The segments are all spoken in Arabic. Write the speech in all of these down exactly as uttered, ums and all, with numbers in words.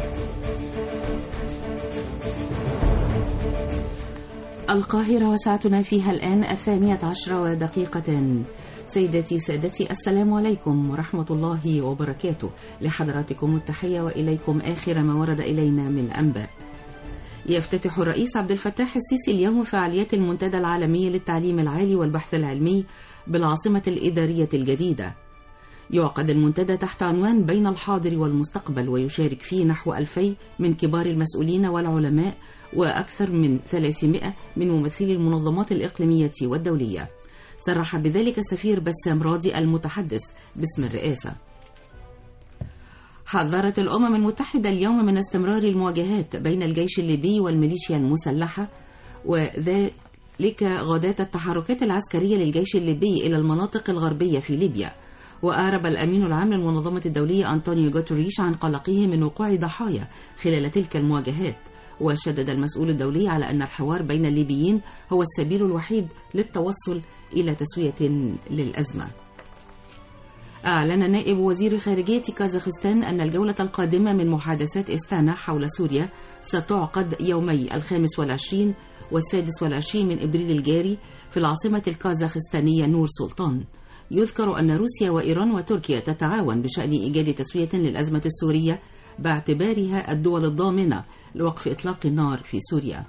القاهرة وساعتنا فيها الآن الثانية عشرة ودقيقة. سيداتي سادتي، السلام عليكم ورحمة الله وبركاته. لحضراتكم التحية وإليكم آخر ما ورد إلينا من أنباء. يفتتح الرئيس عبد الفتاح السيسي اليوم فعاليات المنتدى العالمي للتعليم العالي والبحث العلمي بالعاصمة الإدارية الجديدة. يعقد المنتدى تحت عنوان بين الحاضر والمستقبل، ويشارك فيه نحو ألفين من كبار المسؤولين والعلماء وأكثر من ثلاثمائة من ممثلي المنظمات الإقليمية والدولية. صرح بذلك السفير بسام راضي المتحدث باسم الرئاسة. حذرت الأمم المتحدة اليوم من استمرار المواجهات بين الجيش الليبي والميليشيا المسلحة، وذلك غداة التحركات العسكرية للجيش الليبي إلى المناطق الغربية في ليبيا. وأعرب الأمين العام للمنظمة الدولية أنطونيو غوتريش عن قلقه من وقوع ضحايا خلال تلك المواجهات، وشدد المسؤول الدولي على أن الحوار بين الليبيين هو السبيل الوحيد للتوصل إلى تسوية للأزمة. أعلن نائب وزير خارجية كازاخستان أن الجولة القادمة من محادثات إستانا حول سوريا ستعقد يومي الخامس والعشرين والسادس والعشرين من إبريل الجاري في العاصمة الكازاخستانية نور سلطان. يذكر أن روسيا وإيران وتركيا تتعاون بشأن إيجاد تسوية للأزمة السورية باعتبارها الدول الضامنة لوقف إطلاق النار في سوريا.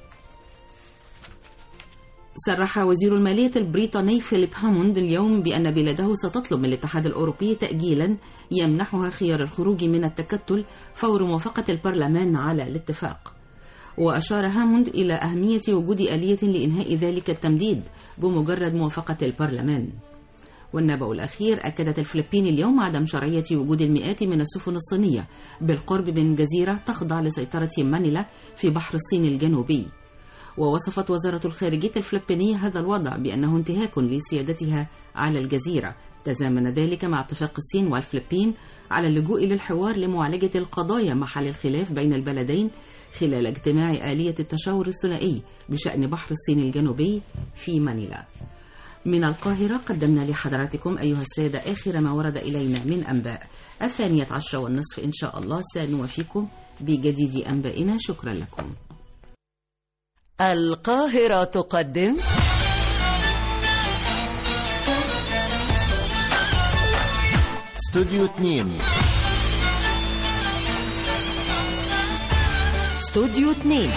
صرح وزير المالية البريطاني فيليب هاموند اليوم بأن بلاده ستطلب من الاتحاد الأوروبي تأجيلا يمنحها خيار الخروج من التكتل فور موافقة البرلمان على الاتفاق. وأشار هاموند إلى أهمية وجود آلية لإنهاء ذلك التمديد بمجرد موافقة البرلمان. والنبأ الأخير، أكدت الفلبين اليوم عدم شرعية وجود المئات من السفن الصينية بالقرب من جزيرة تخضع لسيطرة مانيلا في بحر الصين الجنوبي. ووصفت وزارة الخارجية الفلبينية هذا الوضع بأنه انتهاك لسيادتها على الجزيرة. تزامن ذلك مع اتفاق الصين والفلبين على اللجوء للحوار لمعالجة القضايا محل الخلاف بين البلدين خلال اجتماع آلية التشاور الثنائي بشأن بحر الصين الجنوبي في مانيلا. من القاهرة قدمنا لحضراتكم أيها السادة آخر ما ورد إلينا من أنباء. الثانية عشرة والنصف إن شاء الله سنوافيكم بجديد أنبائنا. شكرا لكم. القاهرة تقدم استوديو اثنين. استوديو اثنين،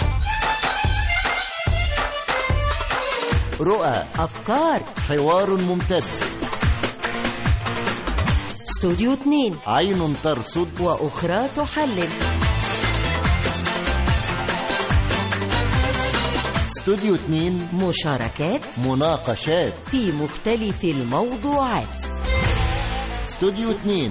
رؤى، أفكار، حوار ممتد. استوديو اثنين، عين ترصد وأخرى تحلل. استوديو اثنين، مشاركات، مناقشات في مختلف الموضوعات. استوديو اثنين،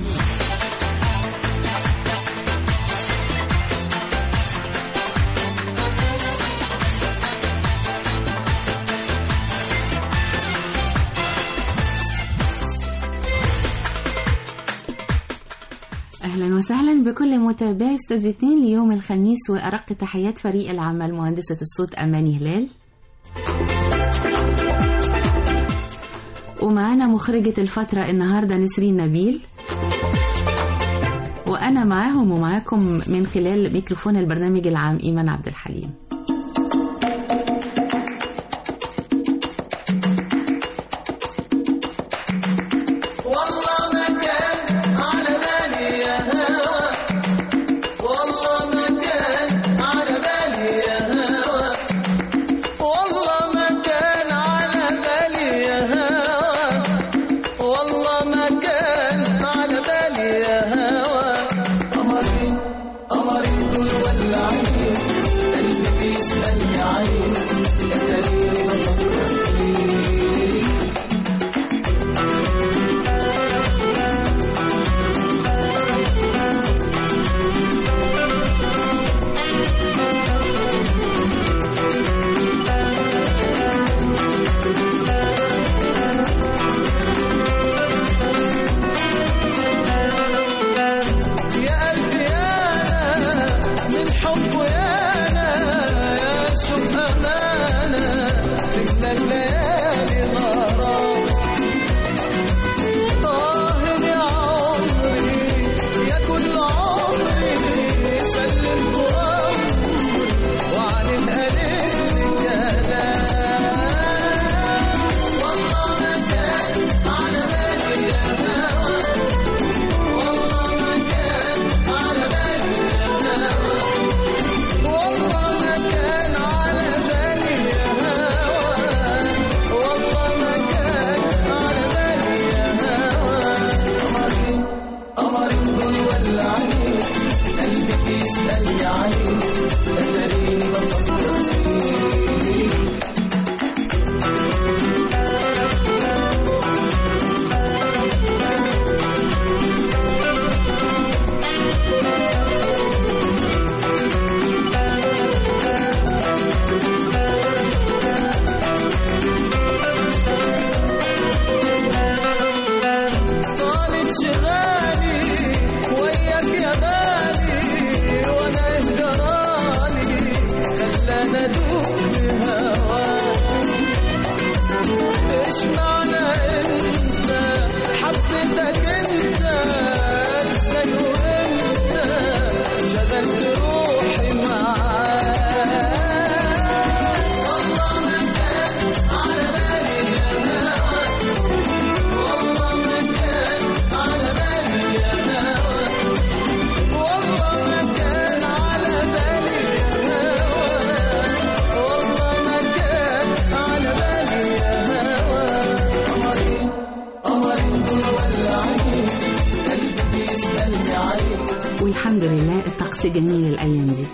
أهلا وسهلا بكل متابعي استوديو اثنين ليوم الخميس، وأرق تحيات فريق العمل مهندسة الصوت أماني هلال، ومعانا مخرجة الفترة النهاردة نسرين نبيل، وأنا معاهم ومعاكم من خلال ميكروفون البرنامج العام إيمان عبد الحليم. قمرين قمرين دول ولعين قلبي والحمد لله الطقس جميل الأيام دي.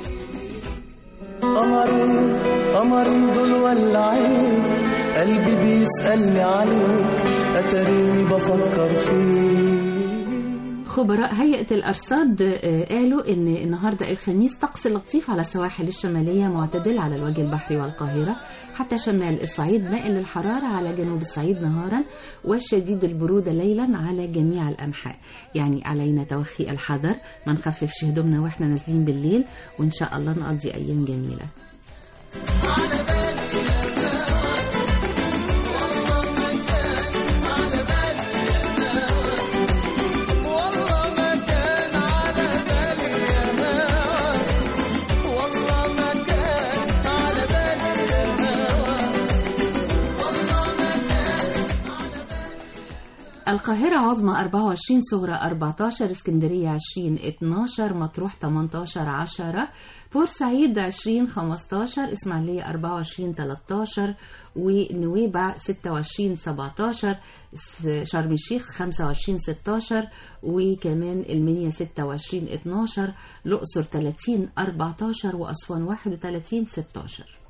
قمرين قمرين دول ولعين قلبي بيسألني عليك أتريني بفكر فيك. خبراء هيئة الأرصاد قالوا إن النهاردة الخميس طقس لطيف على السواحل الشمالية، معتدل على الوجه البحري والقاهرة حتى شمال الصعيد، مائل للحرارة على جنوب الصعيد نهارا، وشديد البرودة ليلا على جميع الأنحاء. يعني علينا توخي الحذر، ما نخففش هدومنا واحنا نازلين بالليل، وإن شاء الله نقضي أيام جميلة. القاهرة عظمى أربعة وعشرين، صغرى أربعة عشر، اسكندرية عشرين اتناشر، مطروح تمنتاشر عشرة، بورسعيد عشرين خمستاشر، إسماعيلية أربعة وعشرين تلتاشر، ونويبع ستة وعشرين سبعتاشر، شرم الشيخ خمسة وعشرين ستاشر، وكمان المنيا ستة وعشرين اتناشر، الأقصر تلاتين أربعتاشر، وأسوان واحد وتلاتين ستاشر.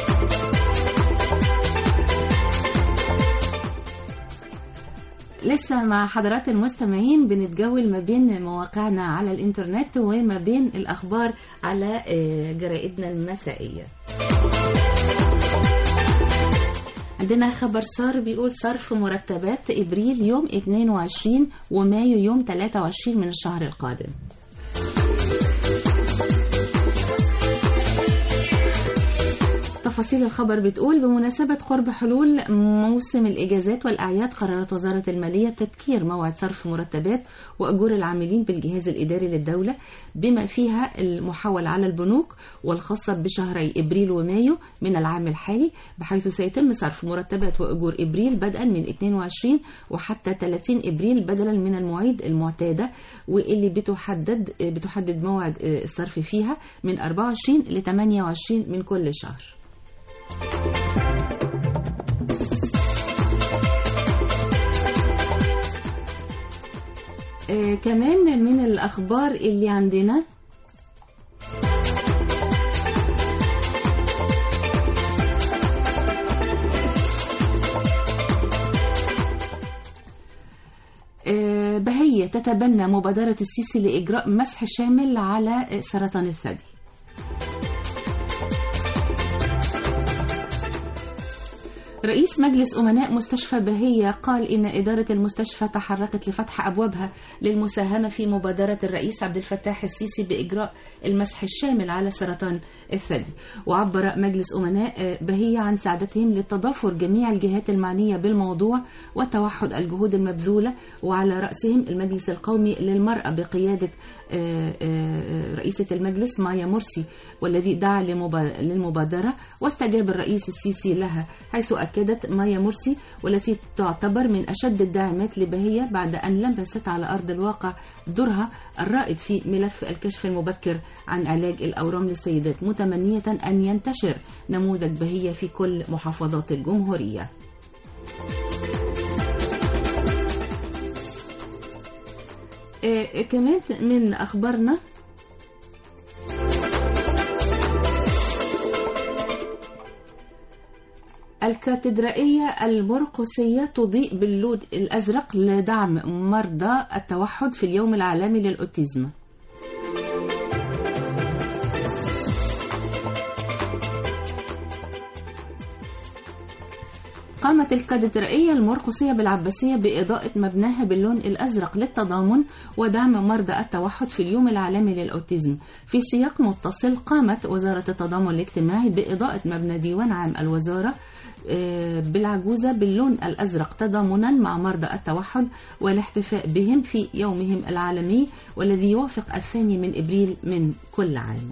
لسه مع حضرات المستمعين بنتجول ما بين مواقعنا على الانترنت وما بين الأخبار على جرائدنا المسائية. عندنا خبر صار بيقول صرف مرتبات إبريل يوم اثنين وعشرين ومايو يوم ثلاثة وعشرين من الشهر القادم. تفاصيل الخبر بتقول بمناسبة قرب حلول موسم الإجازات والأعياد، قررت وزارة المالية تبكير موعد صرف مرتبات وأجور العاملين بالجهاز الإداري للدولة، بما فيها المحول على البنوك والخاصة بشهري إبريل ومايو من العام الحالي، بحيث سيتم صرف مرتبات وأجور إبريل بدءا من اثنين وعشرين وحتى ثلاثين إبريل بدلا من المواعيد المعتادة، واللي بتحدد بتحدد موعد الصرف فيها من أربعة وعشرين ل ثمانية وعشرين من كل شهر. آه كمان من الأخبار اللي عندنا آه بهية تتبنى مبادرة السيسي لإجراء مسح شامل على سرطان الثدي. رئيس مجلس أمناء مستشفى بهية قال إن إدارة المستشفى تحركت لفتح أبوابها للمساهمة في مبادرة الرئيس عبد الفتاح السيسي بإجراء المسح الشامل على سرطان الثدي. وعبر مجلس أمناء بهية عن سعادتهم لتضافر جميع الجهات المعنية بالموضوع وتوحد الجهود المبذولة، وعلى رأسهم المجلس القومي للمرأة بقيادة رئيسة المجلس مايا مرسي، والذي دعا للمبادرة، واستجاب الرئيس السيسي لها، حيث أكدت مايا مرسي والتي تعتبر من أشد الداعمات لبهية بعد أن لمست على أرض الواقع دورها الرائد في ملف الكشف المبكر عن علاج الأورام للسيدات، متمنية أن ينتشر نموذج بهية في كل محافظات الجمهورية. آه كمان من أخبارنا الكاتدرائية المرقسية تضيء باللون الأزرق لدعم مرضى التوحد في اليوم العالمي للأوتيزم. قامت الكاتدرائية المرقسية بالعباسية بإضاءة مبناها باللون الأزرق للتضامن ودعم مرضى التوحد في اليوم العالمي للأوتيزم. في سياق متصل قامت وزارة التضامن الاجتماعي بإضاءة مبنى ديوان عام الوزارة بالعجوزة باللون الأزرق تضامنا مع مرضى التوحد والاحتفاء بهم في يومهم العالمي والذي يوافق الثاني من إبريل من كل عام.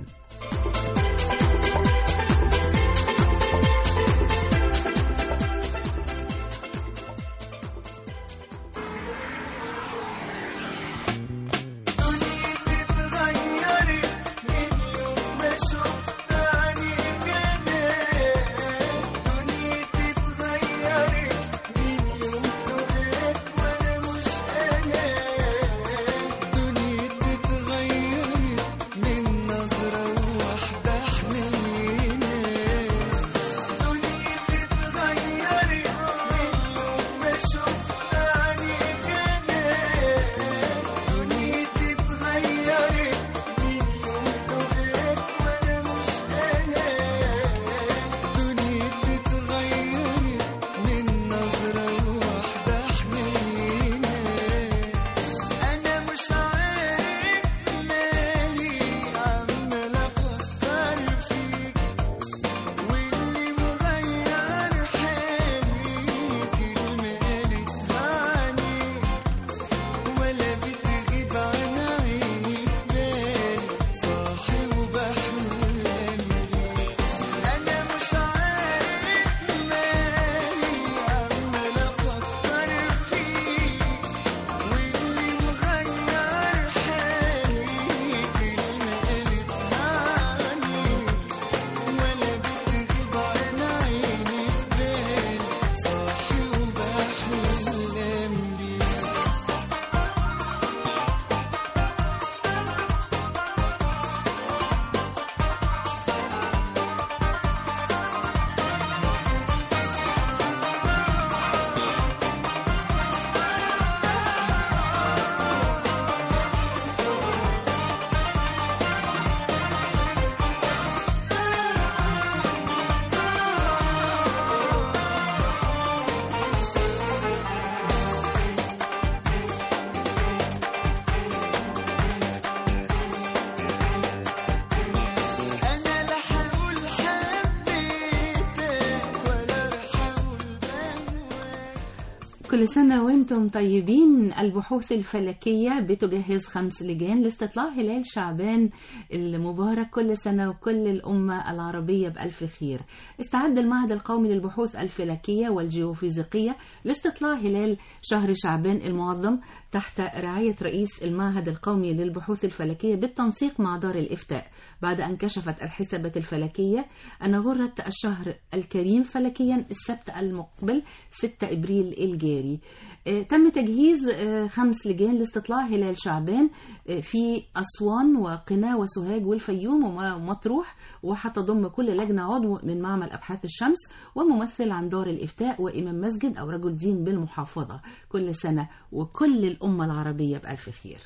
كل سنة وانتم طيبين. البحوث الفلكية بتجهز خمس لجان لاستطلاع هلال شعبان المبارك. كل سنة وكل الأمة العربية بألف خير. استعد المعهد القومي للبحوث الفلكية والجيوفيزيقية لاستطلاع هلال شهر شعبان المعظم تحت رعاية رئيس المعهد القومي للبحوث الفلكية بالتنسيق مع دار الإفتاء، بعد أن كشفت الحسابات الفلكية أن غرة الشهر الكريم فلكيا السبت المقبل ستة إبريل الجاري. تم تجهيز خمس لجان لاستطلاع هلال شعبان في أسوان وقنا وسوهاج والفيوم ومطروح، وحتضم كل لجنة عضو من معمل أبحاث الشمس وممثل عن دار الإفتاء وإمام مسجد أو رجل دين بالمحافظة. كل سنة وكل الأمة العربية بألف خير.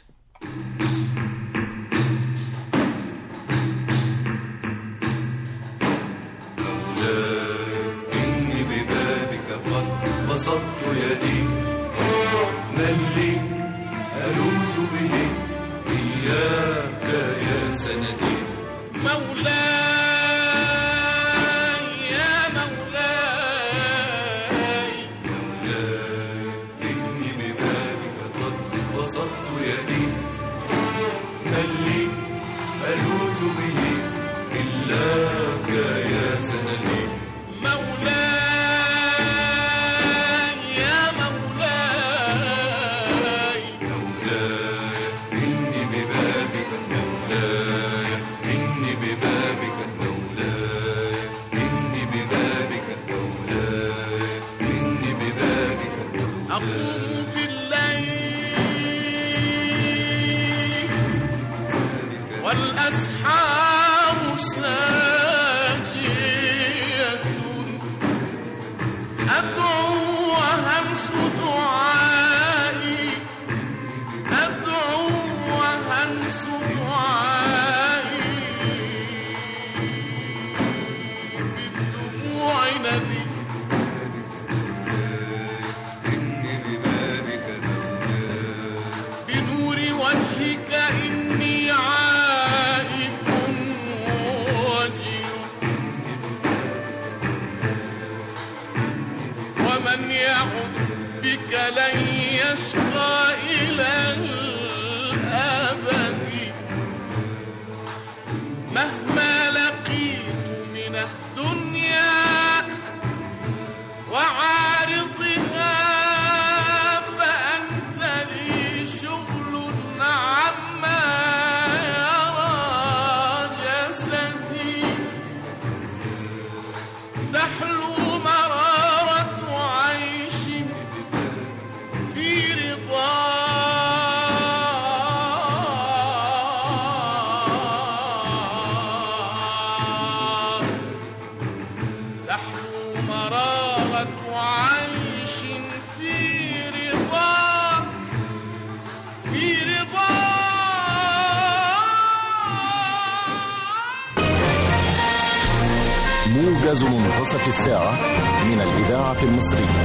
إني ببابك قد بسطت يدي، من لي ألوذ به إياك يا سندي. مولاي يا مولاي، مولاي إني ببابك قد بسطت يدي، من لي ألوذ به إلاك يا سندي. مولاي يا مولاي، مولاي إني ببابك، مولاي إني ببابك، مولاي إني ببابك، مولاي إني ببابك، مولاي. أقوم بالليل والأسحار ساجية أدعو وهمس دعائي أدعو وهمس دعائي بالدموع ندي بنور وجهك إني عائد وجل ومن يعد بك لن يشقى إلى الأبد مهما لقيت من الدنيا وعارضها فأنت لي شغل عما يرى جسدي تحلو مرارة عيش في رضا تحلو مرارة عيش في رضاك في رضاك موجز منتصف الساعة من الإذاعة المصرية.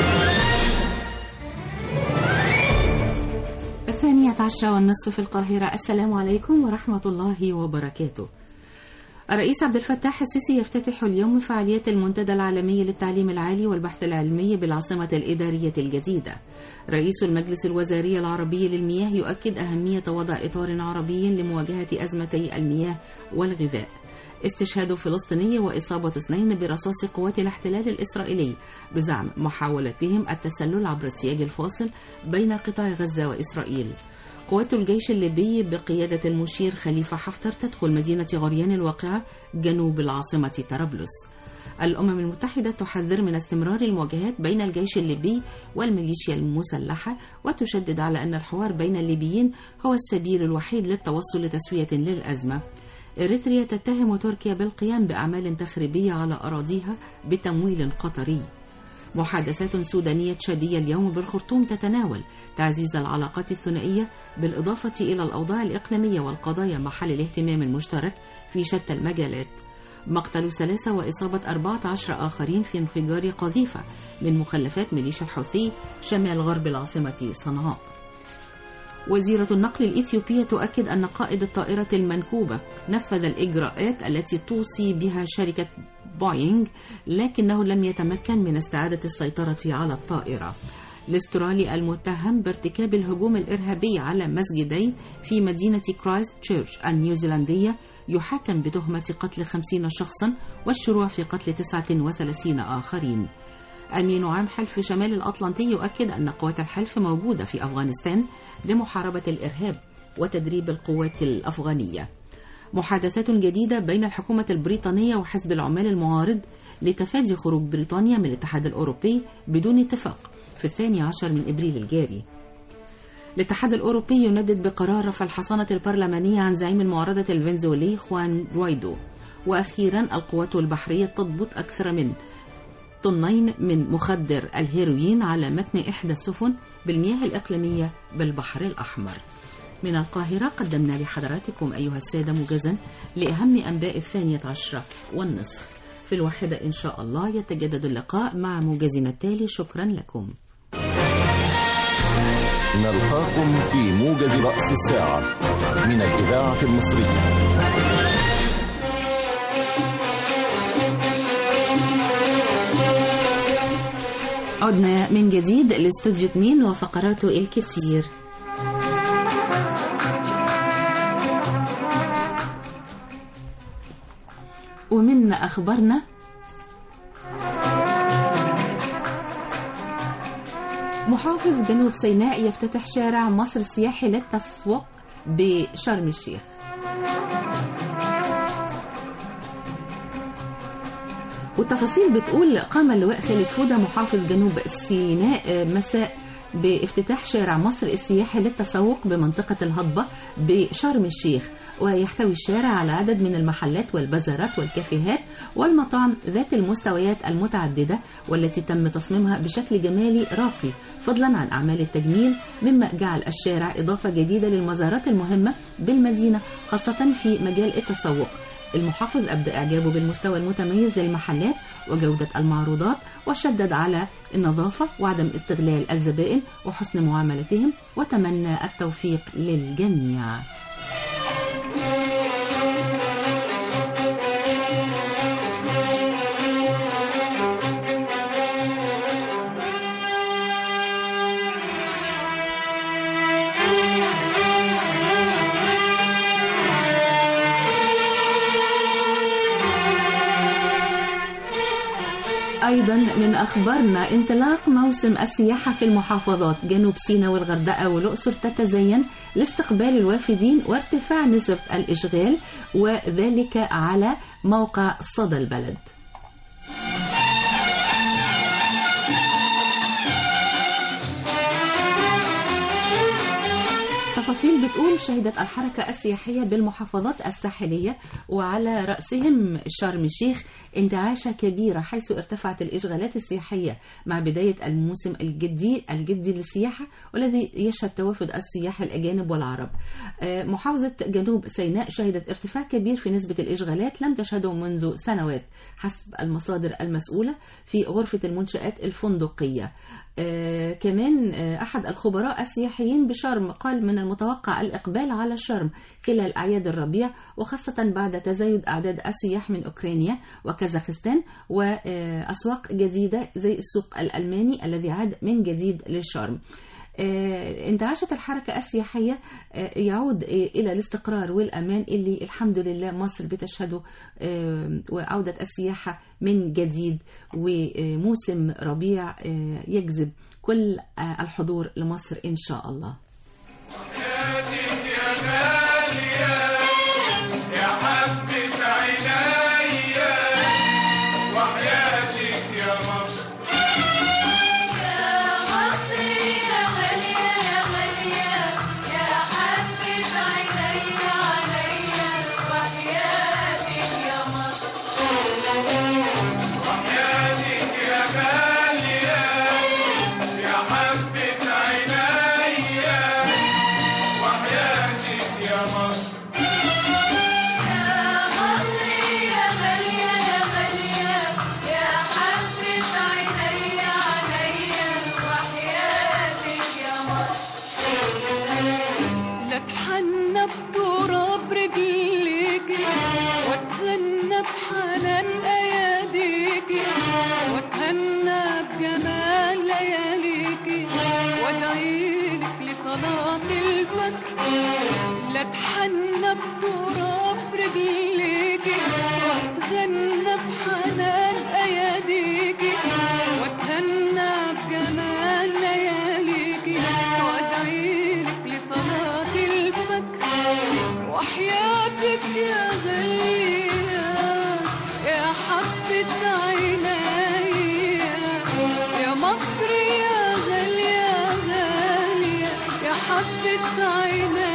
الثانية عشرة والنصف في القاهرة. السلام عليكم ورحمة الله وبركاته. الرئيس عبد الفتاح السيسي يفتتح اليوم فعاليات المنتدى العالمي للتعليم العالي والبحث العلمي بالعاصمة الإدارية الجديدة. رئيس المجلس الوزاري العربي للمياه يؤكد أهمية وضع إطار عربي لمواجهة أزمتي المياه والغذاء. استشهاد فلسطيني وإصابة اثنين برصاص قوات الاحتلال الإسرائيلي بزعم محاولتهم التسلل عبر السياج الفاصل بين قطاع غزة وإسرائيل. قوات الجيش الليبي بقيادة المشير خليفة حفتر تدخل مدينة غريان الواقعة جنوب العاصمة طرابلس. الأمم المتحدة تحذر من استمرار المواجهات بين الجيش الليبي والميليشيا المسلحة وتشدد على أن الحوار بين الليبيين هو السبيل الوحيد للتوصل لتسوية للأزمة. إريتريا تتهم تركيا بالقيام بأعمال تخريبية على أراضيها بتمويل قطري. محادثات سودانية شادية اليوم بالخرطوم تتناول تعزيز العلاقات الثنائية بالإضافة إلى الأوضاع الإقليمية والقضايا محل الاهتمام المشترك في شتى المجالات. مقتل ثلاثة وإصابة أربعة عشر آخرين في انفجار قذيفة من مخلفات ميليشيا الحوثي شمال غرب العاصمة صنعاء. وزيرة النقل الإثيوبية تؤكد أن قائد الطائرة المنكوبة نفذ الإجراءات التي توصي بها شركة بوينغ لكنه لم يتمكن من استعادة السيطرة على الطائرة. الاسترالي المتهم بارتكاب الهجوم الإرهابي على مسجدين في مدينة كرايست تشيرش النيوزيلندية يحاكم بتهمة قتل خمسين شخصا والشروع في قتل تسعة وثلاثين آخرين. أمين عام حلف شمال الأطلنطي يؤكد أن قوات الحلف موجودة في أفغانستان لمحاربة الإرهاب وتدريب القوات الأفغانية. محادثات جديدة بين الحكومة البريطانية وحزب العمال المعارض لتفادي خروج بريطانيا من الاتحاد الأوروبي بدون اتفاق في الثاني عشر من إبريل الجاري. الاتحاد الأوروبي يندد بقرار رفع الحصانة البرلمانية عن زعيم المعارضة الفنزويلي خوان جوايدو. وأخيرا القوات البحرية تضبط أكثر من طنين من مخدر الهيروين على متن إحدى السفن بالمياه الإقليمية بالبحر الأحمر. من القاهرة قدمنا لحضراتكم أيها السادة موجزا لأهم أنباء الثانية عشرة والنصف. في الواحدة إن شاء الله يتجدد اللقاء مع موجزنا التالي. شكرا لكم. نلقاكم في موجز رأس الساعة من الإذاعة المصرية. عدنا من جديد لاستوديو اثنين وفقراته الكثير. ومن أخبارنا محافظ جنوب سيناء يفتتح شارع مصر السياحي للتسوق بشرم الشيخ. والتفاصيل بتقول قام اللواء خالد فودة محافظ جنوب سيناء مساء بافتتاح شارع مصر السياحي للتسوق بمنطقة الهضبة بشرم الشيخ، ويحتوي الشارع على عدد من المحلات والبازارات والكافيهات والمطاعم ذات المستويات المتعددة والتي تم تصميمها بشكل جمالي راقي، فضلا عن أعمال التجميل، مما جعل الشارع إضافة جديدة للمزارات المهمة بالمدينة خاصة في مجال التسوق. المحافظ أبدأ إعجابه بالمستوى المتميز للمحلات وجودة المعروضات، وشدد على النظافة وعدم استغلال الزبائن وحسن معاملتهم، وتمنى التوفيق للجميع. أيضا من أخبارنا انطلاق موسم السياحة في المحافظات. جنوب سيناء والغردقة والأقصر تتزين لاستقبال الوافدين وارتفاع نسبة الإشغال، وذلك على موقع صدى البلد. تفاصيل بتقول شهدت الحركة السياحية بالمحافظات الساحلية وعلى رأسهم شرم الشيخ انتعاشة كبيرة، حيث ارتفعت الإشغالات السياحية مع بداية الموسم الجدي الجدي للسياحة، والذي يشهد توافد السياح الأجانب والعرب. محافظة جنوب سيناء شهدت ارتفاع كبير في نسبة الإشغالات لم تشهده منذ سنوات حسب المصادر المسؤولة في غرفة المنشآت الفندقية. آه كمان آه أحد الخبراء السياحيين بشرم قال من المتوقع الإقبال على شرم خلال أعياد الربيع، وخاصة بعد تزايد أعداد السياح من أوكرانيا وكازاخستان وأسواق جديدة زي السوق الألماني الذي عاد من جديد للشرم. انتعاشت الحركة السياحية يعود إلى الاستقرار والأمان اللي الحمد لله مصر بتشهده، وعودة السياحة من جديد، وموسم ربيع يجذب كل الحضور لمصر إن شاء الله. اتحنى بتراب رجليكي واتغنى بحنان اياديكي واتهنى بجمال لياليكي وادعيلك لصلاة الفجر وحياتك يا غالية يا حبة عينيا يا مصر يا غالية غالية يا حبة عينيا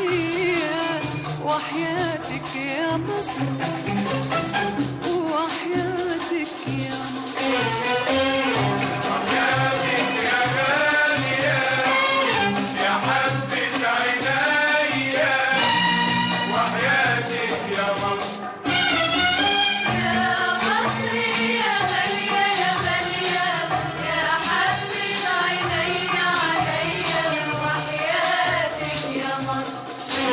وحياتك يا مصر وحياتك يا مصر وحياتك يا غالية يا حبة عينيا وحياتك يا مصر يا مصر يا غالية يا غالية يا حبة عينيا عليا وحياتك يا مصر.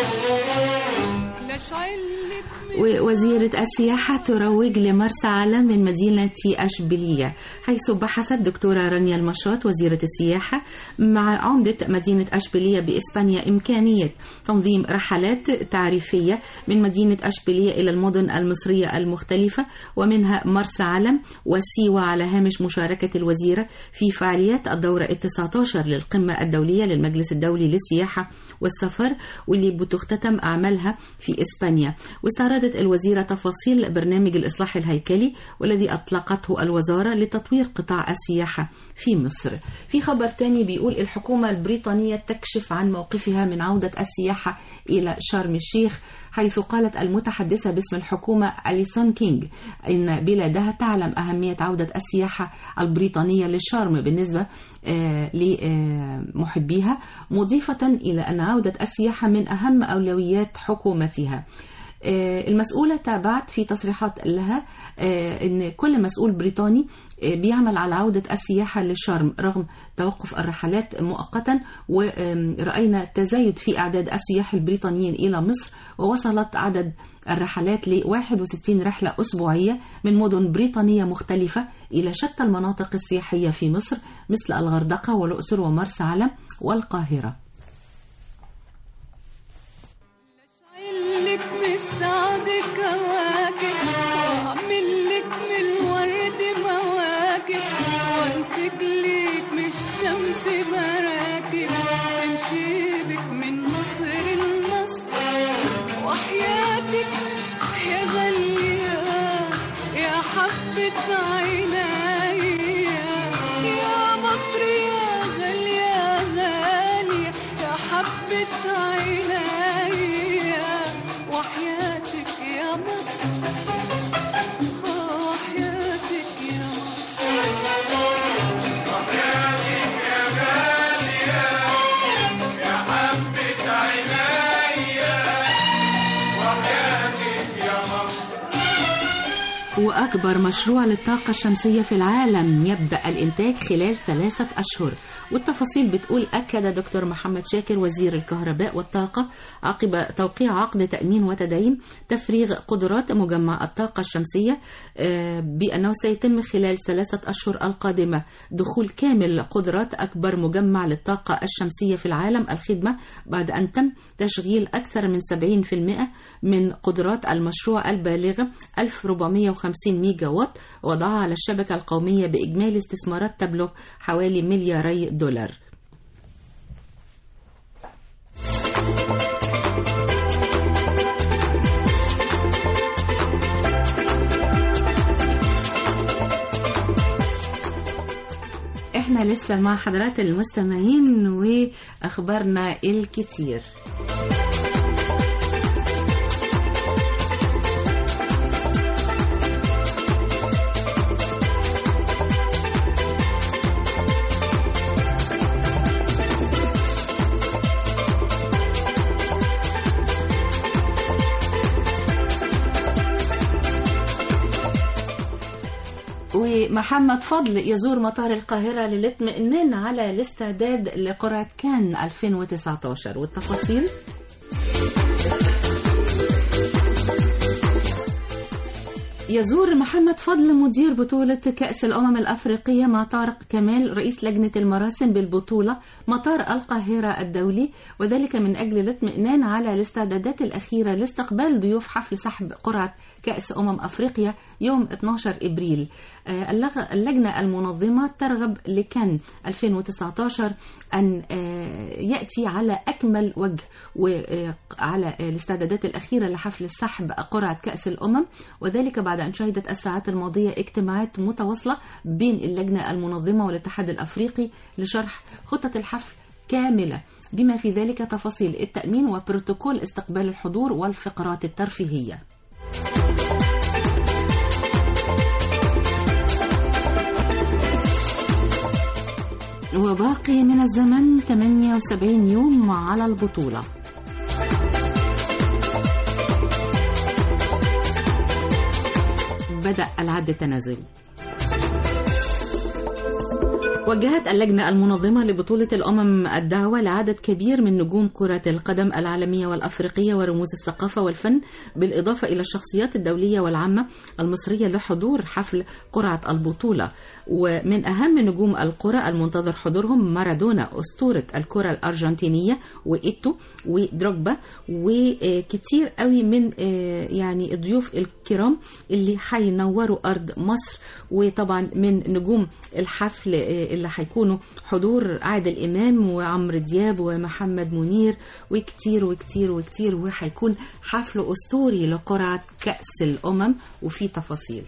ووزيرة السياحة تروج لمرسى علم من مدينة أشبيلية، حيث بحثت دكتورة رانيا المشاط وزيرة السياحة مع عمدة مدينة أشبيلية بإسبانيا إمكانية تنظيم رحلات تعريفية من مدينة أشبيلية إلى المدن المصرية المختلفة ومنها مرسى علم وسيوة على هامش مشاركة الوزيرة في فعاليات الدورة التاسعة عشر للقمة الدولية للمجلس الدولي للسياحة والسفر، واللي بتختتم أعمالها في إسبانيا. واستعرضت الوزيرة تفاصيل برنامج الإصلاح الهيكلي والذي أطلقته الوزارة لتطوير قطاع السياحة في مصر. في خبر تاني بيقول الحكومة البريطانية تكشف عن موقفها من عودة السياحة إلى شرم الشيخ، حيث قالت المتحدثة باسم الحكومة أليسون كينج إن بلادها تعلم أهمية عودة السياحة البريطانية للشرم بالنسبة لمحبيها، مضيفة إلى أن عودة السياحة من أهم أولويات حكومتها. المسؤولة تابعت في تصريحات لها أن كل مسؤول بريطاني بيعمل على عودة السياحة للشرم رغم توقف الرحلات مؤقتا، ورأينا تزايد في أعداد السياح البريطانيين إلى مصر، ووصلت عدد الرحلات ل واحد وستين رحلة أسبوعية من مدن بريطانية مختلفة إلى شتى المناطق السياحية في مصر مثل الغردقة والأقصر ومرسى علم والقاهرة. بالسعد كواكب واعمل لك من الورد مواكب وامسك لك من الشمس مراكب تمشي بك من مصر لمصر وحياتك يا غالية يا حبة عيني يا مصر يا غالية غالية يا حبة عيني وحياتك يا مصر وحياتك يا مصر وحياتك يا غالية يا حبة عينيا وحياتك يا مصر. وأكبر مشروع للطاقة الشمسية في العالم يبدأ الإنتاج خلال ثلاثة أشهر. والتفاصيل بتقول أكد دكتور محمد شاكر وزير الكهرباء والطاقة عقب توقيع عقد تأمين وتدعيم تفريغ قدرات مجمع الطاقة الشمسية بأنه سيتم خلال ثلاثة أشهر القادمة دخول كامل قدرات أكبر مجمع للطاقة الشمسية في العالم الخدمة بعد أن تم تشغيل أكثر من سبعين بالمئة من قدرات المشروع البالغة ألف وأربعمئة وخمسين ميجا وات، وضعها على الشبكة القومية بإجمالي استثمارات تبلغ حوالي ملياري دولار. احنا لسه مع حضرات المستمعين واخبارنا الكتير. ومحمد فضل يزور مطار القاهرة للاطمئنان على الاستعداد لقرعة كان ألفين وتسعة عشر. والتفاصيل يزور محمد فضل مدير بطولة كأس الأمم الأفريقية مع طارق كمال رئيس لجنة المراسم بالبطولة مطار القاهرة الدولي، وذلك من أجل الاطمئنان على الاستعدادات الأخيرة لاستقبال ضيوف حفل سحب قرعة كأس أمم أفريقيا يوم اثني عشر إبريل. اللجنة المنظمة ترغب لكان ألفين وتسعة عشر أن يأتي على أكمل وجه وعلى الاستعدادات الأخيرة لحفل السحب قرعة كأس الأمم، وذلك بعد أن شهدت الساعات الماضية اجتماعات متواصلة بين اللجنة المنظمة والاتحاد الأفريقي لشرح خطة الحفل كاملة بما في ذلك تفاصيل التأمين وبروتوكول استقبال الحضور والفقرات الترفيهية. وباقي من الزمن ثمانية وسبعين يوم على البطولة. بدأ العد التنازلي. وجهت اللجنة المنظمة لبطولة الأمم الدعوة لعدد كبير من نجوم كرة القدم العالمية والأفريقية ورموز الثقافة والفن، بالإضافة إلى الشخصيات الدولية والعامة المصرية لحضور حفل قرعة البطولة. ومن أهم نجوم الكرة المنتظر حضورهم مارادونا أسطورة الكرة الأرجنتينية وإيتو ودروجبا وكتير قوي من يعني الضيوف الكرام اللي حينوروا أرض مصر. وطبعا من نجوم الحفل اللي هيكونوا حضور عادل إمام وعمرو دياب ومحمد منير وكتير وكتير وكتير، وهيكون حفل أسطوري لقرعة كأس الأمم وفي تفاصيل.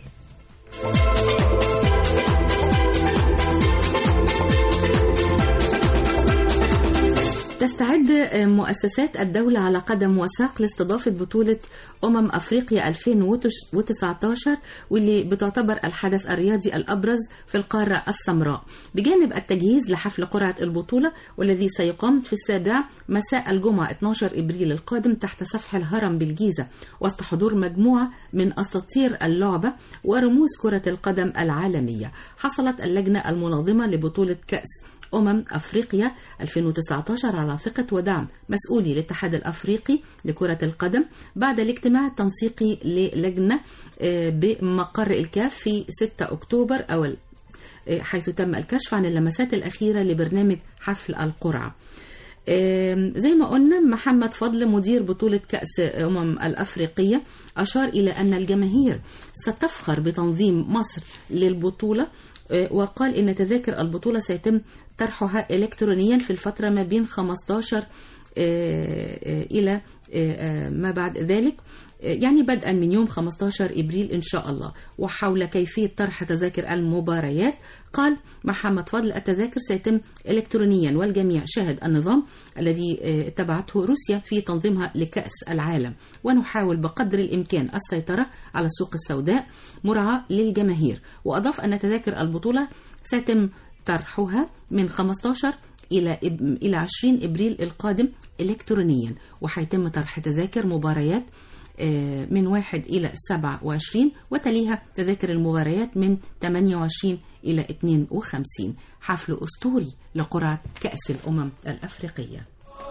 تستعد مؤسسات الدولة على قدم وساق لاستضافة بطولة أمم أفريقيا ألفين وتسعة عشر، واللي بتعتبر الحدث الرياضي الأبرز في القارة السمراء، بجانب التجهيز لحفل قرعة البطولة والذي سيقام في السابع مساء الجمعة اثني عشر إبريل القادم تحت سفح الهرم بالجيزة، وسط حضور مجموعة من أساطير اللعبة ورموز كرة القدم العالمية. حصلت اللجنة المنظمة لبطولة كأس أمم أفريقيا ألفين وتسعة عشر على ثقة ودعم مسؤولي الاتحاد الأفريقي لكرة القدم بعد الاجتماع التنسيقي للجنة بمقر الكاف في ستة أكتوبر أول، حيث تم الكشف عن اللمسات الأخيرة لبرنامج حفل القرعة. زي ما قلنا، محمد فضل مدير بطولة كأس أمم الأفريقية أشار إلى أن الجماهير ستفخر بتنظيم مصر للبطولة، وقال إن تذاكر البطولة سيتم طرحها إلكترونيا في الفترة ما بين خمسة عشر إلى ما بعد ذلك، يعني بدءا من يوم خمسة عشر إبريل إن شاء الله. وحول كيفية طرح تذاكر المباريات قال محمد فضل: التذاكر سيتم إلكترونيا، والجميع شاهد النظام الذي اتبعته روسيا في تنظيمها لكأس العالم، ونحاول بقدر الإمكان السيطرة على السوق السوداء مراعاة للجماهير. وأضاف أن تذاكر البطولة سيتم طرحها من خمسة عشر إلى إلى عشرين إبريل القادم إلكترونيا، وحيتم طرح تذاكر مباريات من واحد إلى سبعة وعشرين، وتليها تذاكر المباريات من ثمانية وعشرين إلى اثنين وخمسين. حفل أسطوري لقرعة كأس الأمم الأفريقية.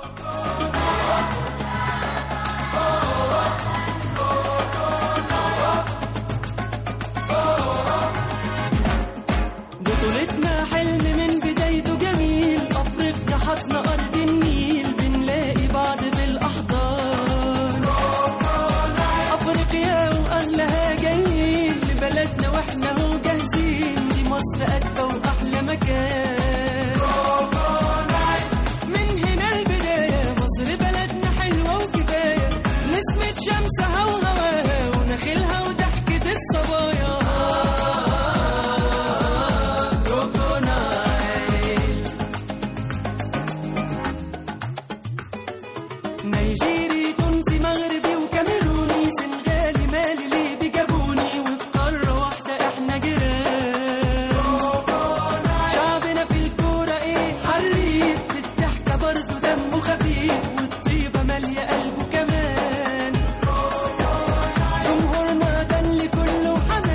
بطولتنا حلم من بدايته جميل، أفريقيا حضن أرض النيل، بنلاقي بعض في الأحضان. أفريقيا وأهلها جايين لبلدنا وإحنا هو جاهزين، دي مصر أجمل وأحلى مكان. من هنا البداية مصر بلدنا حلوة وكفاية، نسمة شمسها وهواها ونخيلها وضحكة الصبايا. نيجيري تونسي مغربي وكاميروني سنغالي مالي ليبي جابوني، وفي قارة واحدة احنا جيران. شعبنا في الكورة ايه حريف، بالضحكة برضه دمه خفيف، والطيبة مالية قلبه كمان. جمهورنا ده اللي كله حماس،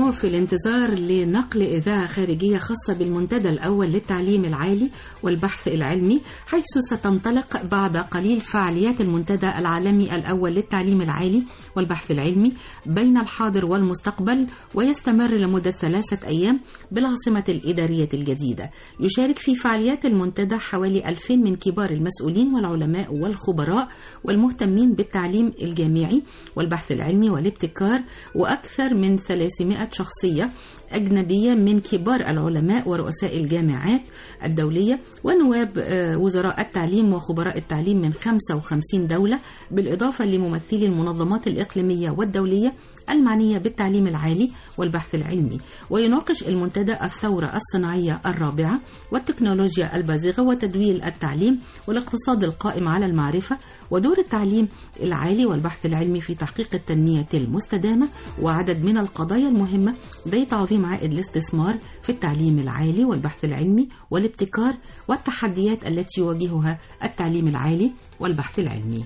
في الانتظار لنقل إذاعة خارجية خاصة بالمنتدى الأول للتعليم العالي والبحث العلمي، حيث ستنطلق بعد قليل فعاليات المنتدى العالمي الأول للتعليم العالي والبحث العلمي بين الحاضر والمستقبل، ويستمر لمدة ثلاثة أيام بالعاصمة الإدارية الجديدة. يشارك في فعاليات المنتدى حوالي ألفين من كبار المسؤولين والعلماء والخبراء والمهتمين بالتعليم الجامعي والبحث العلمي والابتكار، وأكثر من ثلاثمائة شخصية أجنبية من كبار العلماء ورؤساء الجامعات الدولية ونواب وزراء التعليم وخبراء التعليم من خمسة وخمسين دولة، بالإضافة لممثلي المنظمات الإقليمية والدولية المعنية بالتعليم العالي والبحث العلمي. ويناقش المنتدى الثورة الصناعية الرابعة والتكنولوجيا البازغة وتدوير التعليم والاقتصاد القائم على المعرفة ودور التعليم العالي والبحث العلمي في تحقيق التنمية المستدامة، وعدد من القضايا المهمة زي تعظيم عائد الاستثمار في التعليم العالي والبحث العلمي والابتكار والتحديات التي يواجهها التعليم العالي والبحث العلمي.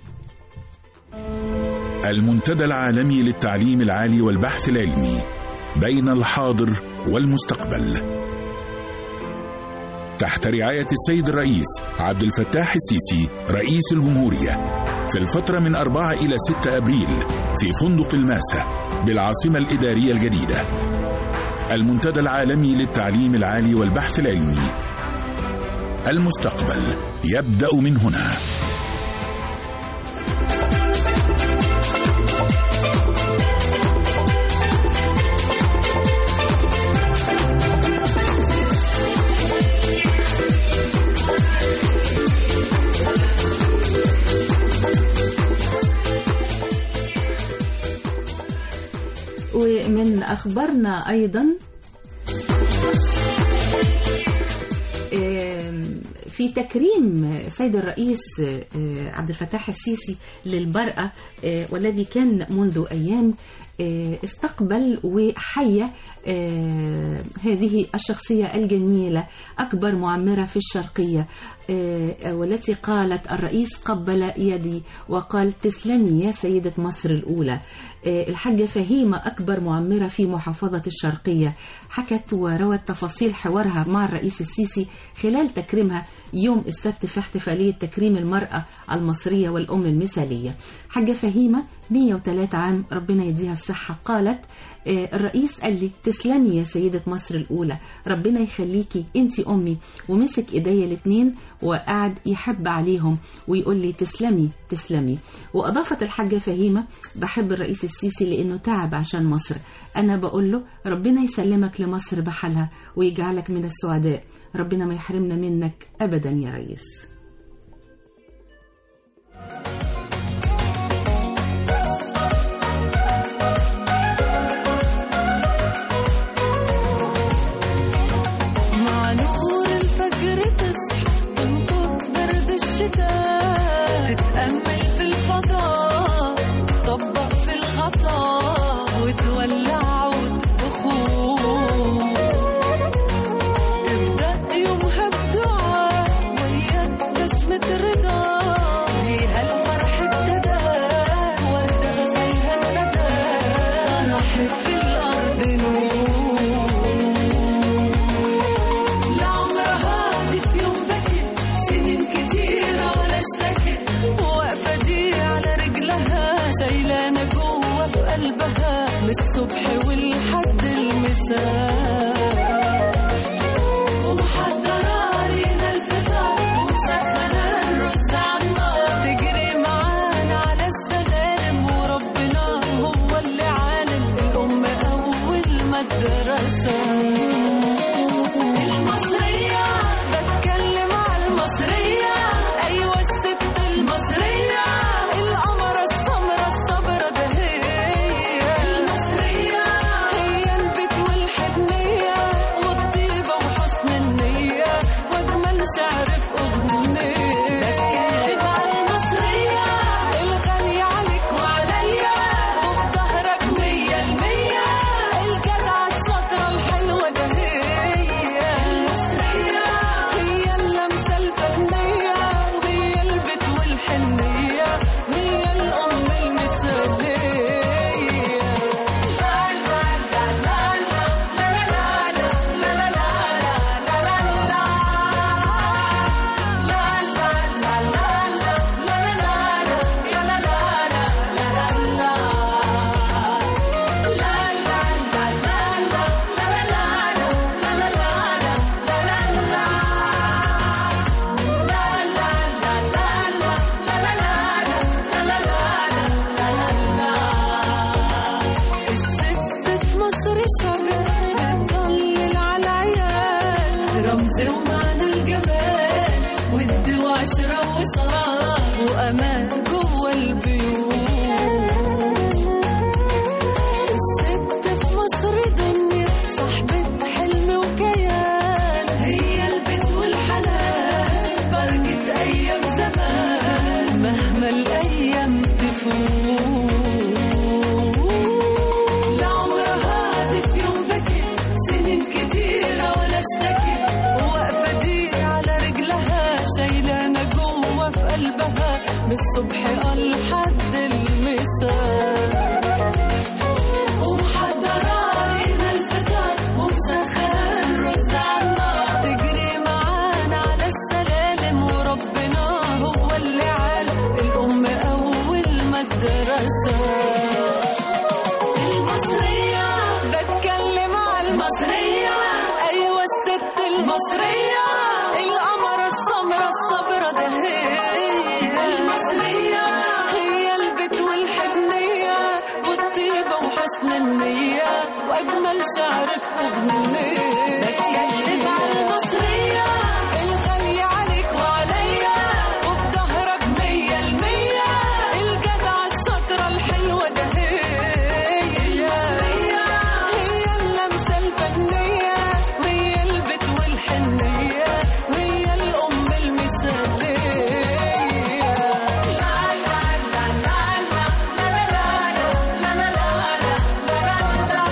المنتدى العالمي للتعليم العالي والبحث العلمي بين الحاضر والمستقبل، تحت رعاية السيد الرئيس عبد الفتاح السيسي رئيس الجمهورية، في الفترة من أربعة إلى ستة أبريل في فندق الماسة بالعاصمة الإدارية الجديدة. المنتدى العالمي للتعليم العالي والبحث العلمي، المستقبل يبدأ من هنا. ومن أخبارنا أيضا في تكريم سيد الرئيس عبد الفتاح السيسي للمرأة، والذي كان منذ أيام استقبل وحيا هذه الشخصية الجميلة أكبر معمرة في الشرقية، والتي قالت الرئيس قبل يدي وقال تسلمي يا سيدة مصر الأولى. الحاجة فهيمة أكبر معمرة في محافظة الشرقية حكت وروت تفاصيل حوارها مع الرئيس السيسي خلال تكريمها يوم السبت في احتفالية تكريم المرأة المصرية والأم المثالية. حاجة فهيمة مئة وثلاثة عام ربنا يديها الصحة، قالت الرئيس قال لي تسلمي يا سيدة مصر الأولى، ربنا يخليكي انتي أمي، ومسك إيديا الاتنين وقعد يحب عليهم ويقول لي تسلمي تسلمي. وأضافت الحاجة فهيمة بحب الرئيس السيسي لأنه تعب عشان مصر، أنا بقول له ربنا يسلمك لمصر بحالها ويجعلك من السعداء، ربنا ما يحرمنا منك أبدا يا رئيس. تتأمل في الفضاء، طبق في الغطاء وتولع عود بخور، ابدأ يومها بدعاء وياك بسمة رضا، فيها الفرح ابتدى وردة فيها الندى، فرحت في الأرض نور، لعمرها دي في يوم بكت سنين كتيرة ولا اشتكت، واقفة دي على رجلها شايلانة جوه في قلبها من الصبح والحد المساء، ومحضرة لينا الفطار ومسخنة الرز على النار، تجري معانا على السلالم وربنا هو اللي عالم، الأم أول مدرسة المصرية، بتكلم على المصرية، أيوة الست المصرية، القمرة السمرة الصبرة ده هي المصرية، هي البيت والحنية والطيبة وحسن النية وأجمل شعر في أغنية، بتكلم على المصرية الغالية عليك وعليا وفي ظهرك مية المية، الجدعة الشاطرة الحلوة ده اشتكي، واقفة دي على رجلها شايلانة جوه في قلبها من الصبح لحد المساء، ومحضرة علينا الفطار ومسخرة الرز على النار، تجري معانا على السلالم وربنا هو اللي عالم، الأم أول مدرسة. المصرية بتكلم على المصرية، أيوة الست المصرية، القمرة السمرة الصبرة ده هي المصرية، هي البيت والحنية والطيبة وحسن النية وأجمل شعر في أغنية. بتكلم على المصرية الغالية عليك وعليا وفي ظهرك مية المية، الجدعة الشاطرة الحلوة ده هي المصرية، هي اللمسة الفنية وهي البيت والحنية وهي الأم المثالية. لا لا لا لا لا لا لا لا لا لا لا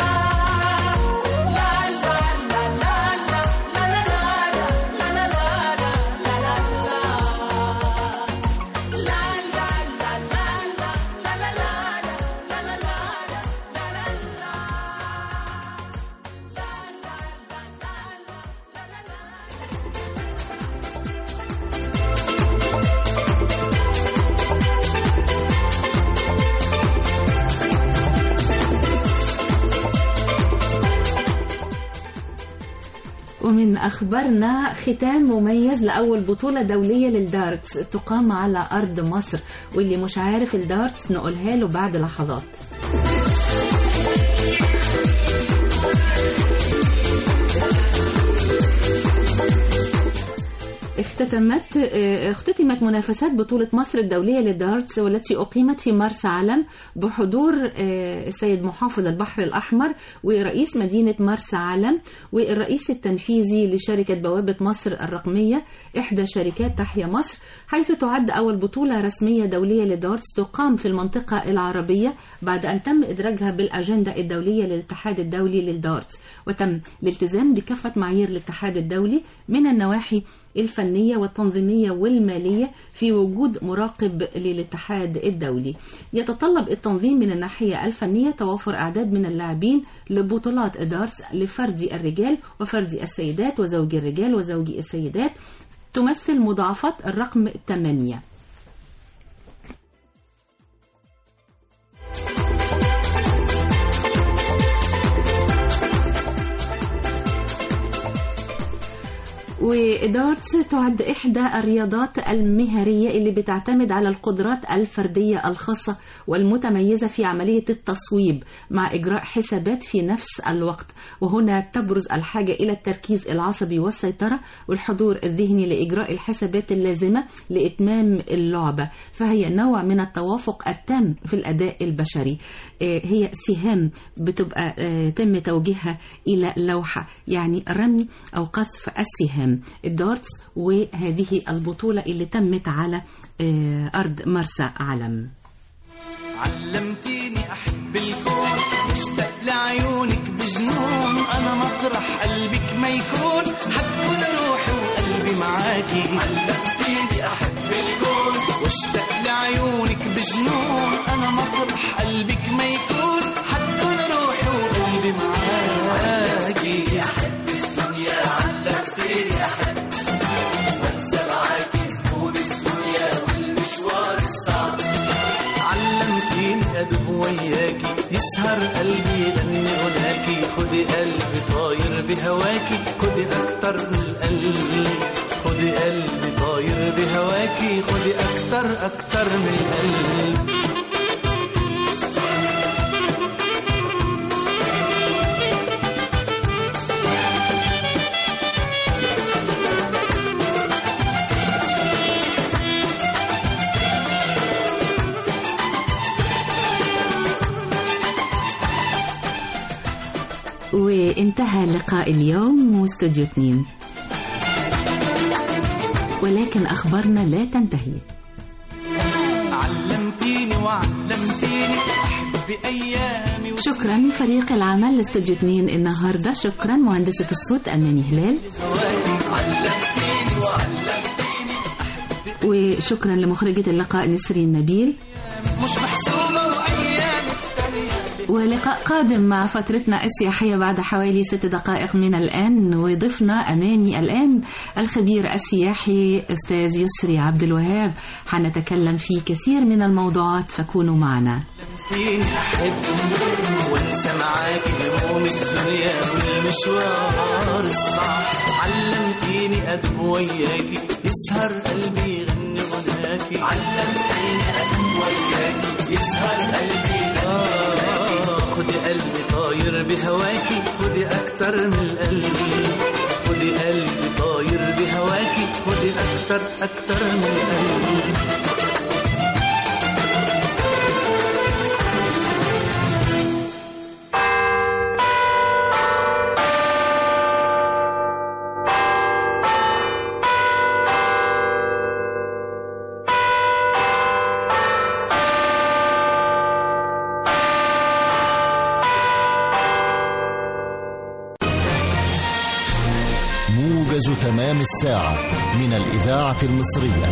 ومن أخبارنا ختام مميز لأول بطولة دولية للدارتس تقام على أرض مصر، واللي مش عارف الدارتس نقولها له بعد لحظات. اختتمت اختتمت منافسات بطولة مصر الدولية للدارتس والتي أقيمت في مرسى علم بحضور السيد محافظ البحر الأحمر ورئيس مدينة مرسى علم والرئيس التنفيذي لشركة بوابة مصر الرقمية إحدى شركات تحيا مصر، حيث تعد أول بطولة رسمية دولية للدارتس تقام في المنطقة العربية بعد أن تم إدراجها بالأجندة الدولية للاتحاد الدولي للدارتس، وتم الالتزام بكافة معايير الاتحاد الدولي من النواحي الفنية والتنظيمية والمالية في وجود مراقب للاتحاد الدولي. يتطلب التنظيم من الناحية الفنية توافر أعداد من اللاعبين لبطولات الدارتس لفردي الرجال وفردي السيدات وزوجي الرجال وزوجي السيدات تمثل مضاعفات الرقم ثمانية. ودارتس تعد إحدى الرياضات المهارية اللي بتعتمد على القدرات الفردية الخاصة والمتميزة في عملية التصويب مع إجراء حسابات في نفس الوقت، وهنا تبرز الحاجة إلى التركيز العصبي والسيطرة والحضور الذهني لإجراء الحسابات اللازمة لإتمام اللعبة، فهي نوع من التوافق التام في الأداء البشري. هي سهام بتبقى تم توجيهها إلى لوحة، يعني رمي أو قذف السهام الدارتس، وهذه البطولة اللي تمت على أرض مرسى علم. علمتيني أحب الكون، مشتاق لعيونك بجنون، أنا مطرح قلبك ما يكون، حتكون روحي وقلبي معاكي. علمتيني أحب الكون واشتاق لعيونك بجنون، أنا مطرح قلبك ما يكون، حتكون روحي وقلبي معاكي. أحب الدنيا علمتيني أحب، وانسى معاكي هموم الدنيا والمشوار الصعب. علمتيني أدب وياكي، يسهر قلبي لأني هناكي، خدي قلبي طاير بهواكي، خدي أكتر من القلب، خدي قلبي طاير بهواكي، خدي أكتر أكتر من القلب. وانتهى لقاء اليوم واستوديو اثنين، ولكن أخبارنا لا تنتهي. علمتيني وعلمتيني أحب بأيامي شكرا فريق العمل لاستوديو اثنين النهارده، شكرا مهندسة الصوت أماني هلال، وشكرا لمخرجة اللقاء نسرين نبيل. مش محسوبة وأيامك تانية. ولقاء قادم مع فترتنا السياحية بعد حوالي ست دقائق من الآن، وضيفنا أمامي الآن الخبير السياحي أستاذ يسري عبد الوهاب، حنتكلم في كثير من الموضوعات، فكونوا معنا. أحب وانسى معاك هموم الدنيا والمشوار الصعب، علمتيني أدب وياكي يسهر قلبي يغني غناكي، علمتيني أدب وياكي يسهر قلبي يغني. خدي قلبي طاير بهواكي، خدي أكتر من قلبي، خدي قلبي طاير بهواكي، خدي أكتر أكتر من قلبي. موجز تمام الساعة من الإذاعة المصرية.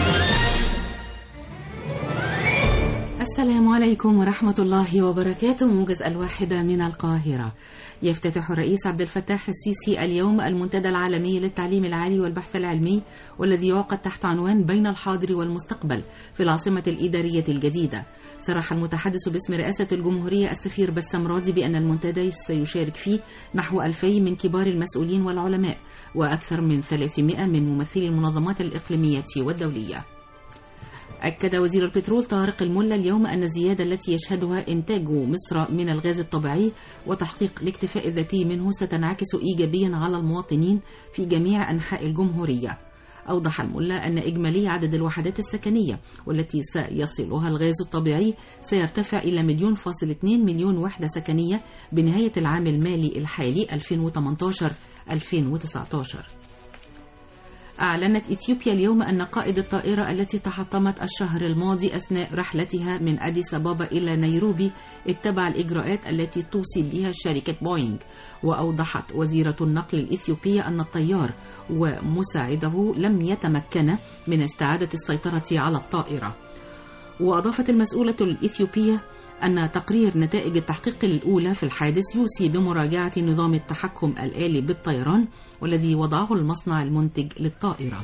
السلام عليكم ورحمة الله وبركاته. موجز الواحدة من القاهرة. يفتتح الرئيس عبد الفتاح السيسي اليوم المنتدى العالمي للتعليم العالي والبحث العلمي، والذي يعقد تحت عنوان بين الحاضر والمستقبل في العاصمة الإدارية الجديدة. صرح المتحدث باسم رئاسة الجمهورية السفير بسام راضي بأن المنتدى سيشارك فيه نحو ألفين من كبار المسؤولين والعلماء، وأكثر من ثلاثمائة من ممثلي المنظمات الإقليمية والدولية. أكد وزير البترول طارق الملا اليوم أن الزيادة التي يشهدها إنتاج مصر من الغاز الطبيعي وتحقيق الاكتفاء الذاتي منه ستنعكس إيجابيا على المواطنين في جميع أنحاء الجمهورية. أوضح الملا أن إجمالي عدد الوحدات السكنية والتي سيصلها الغاز الطبيعي سيرتفع إلى مليون فاصل اثنين مليون وحدة سكنية بنهاية العام المالي الحالي ألفين وثمانية عشر ألفين وتسعة عشر. أعلنت إثيوبيا اليوم أن قائد الطائرة التي تحطمت الشهر الماضي أثناء رحلتها من أديس أبابا إلى نيروبي اتبع الإجراءات التي توصي بها شركة بوينغ. وأوضحت وزيرة النقل الإثيوبية أن الطيار ومساعده لم يتمكنا من استعادة السيطرة على الطائرة. وأضافت المسؤولة الإثيوبية أن تقرير نتائج التحقيق الأولى في الحادث يوصي بمراجعة نظام التحكم الآلي بالطيران والذي وضعه المصنع المنتج للطائرة.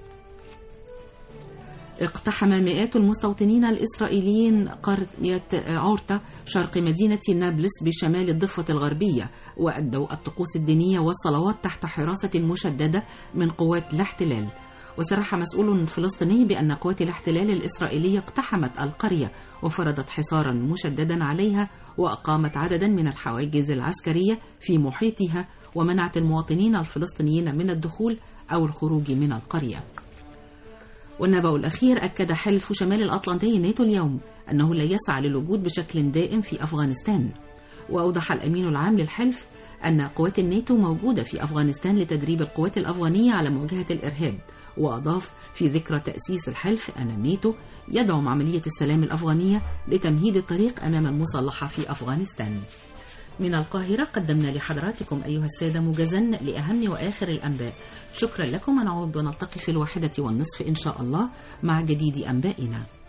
اقتحم مئات المستوطنين الإسرائيليين قرية عورتا شرق مدينة نابلس بشمال الضفة الغربية، وأدوا الطقوس الدينية والصلوات تحت حراسة مشددة من قوات الاحتلال. وصرح مسؤول فلسطيني بأن قوات الاحتلال الإسرائيلية اقتحمت القرية وفرضت حصارا مشددا عليها، وأقامت عددا من الحواجز العسكرية في محيطها، ومنعت المواطنين الفلسطينيين من الدخول أو الخروج من القرية. والنبأ الأخير أكد حلف شمال الأطلنطي ناتو اليوم أنه لا يسعى للوجود بشكل دائم في أفغانستان. وأوضح الأمين العام للحلف أن قوات الناتو موجودة في أفغانستان لتدريب القوات الأفغانية على مواجهة الإرهاب. وأضاف في ذكرى تأسيس الحلف أن الناتو يدعم عملية السلام الأفغانية لتمهيد الطريق أمام المسلحة في أفغانستان. من القاهرة قدمنا لحضراتكم أيها السادة موجزا لأهم وآخر الأنباء. شكرا لكم، ونعود ونلتقي في الواحدة والنصف إن شاء الله مع جديد أنبائنا.